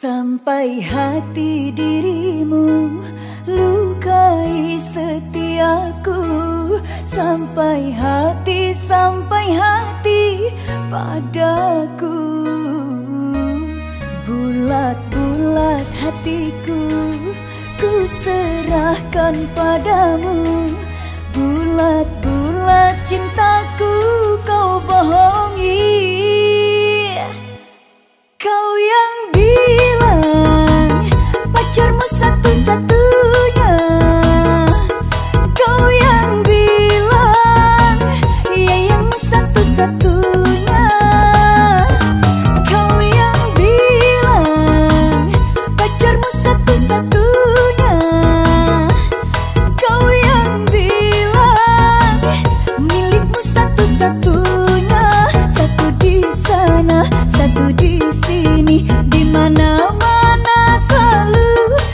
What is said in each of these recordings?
Sampai hati dirimu lukai setiaku, sampai hati padaku. Bulat-bulat hatiku ku serahkan padamu, bulat-bulat cintaku kau bohongi. Kau yang bilang pacarmu satu-satunya, kau yang bilang yayangmu satu-satunya, kau yang bilang pacarmu satu-satunya, kau yang bilang milikmu satu-satunya. Satu di sana, satu di sini, di mana-mana selalu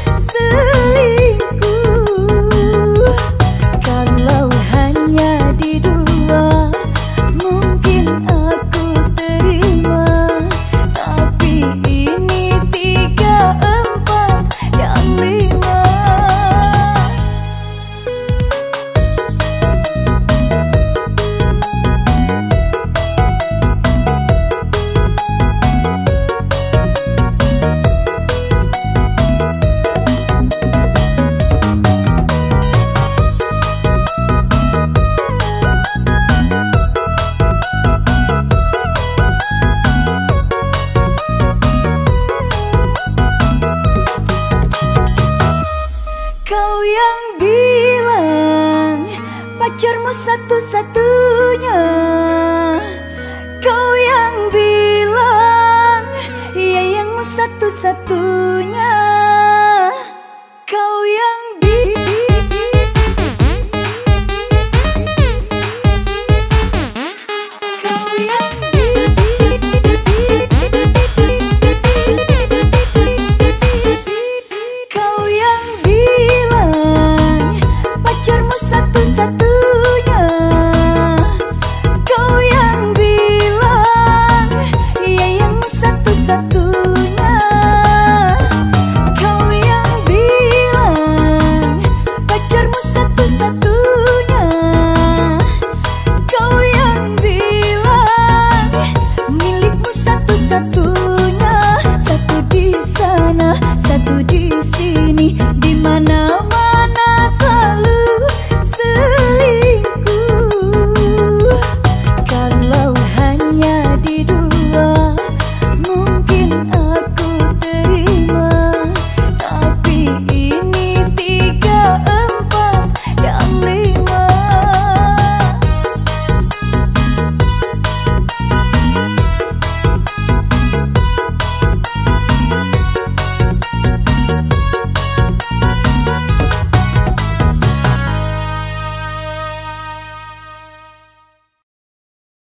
selingkuh. Kalau hanya di dua mungkin aku terima, tapi ini 3, 4, dan 5. Kau yang bilang pacarmu satu-satunya, kau yang bilang yayangmu satu-satunya.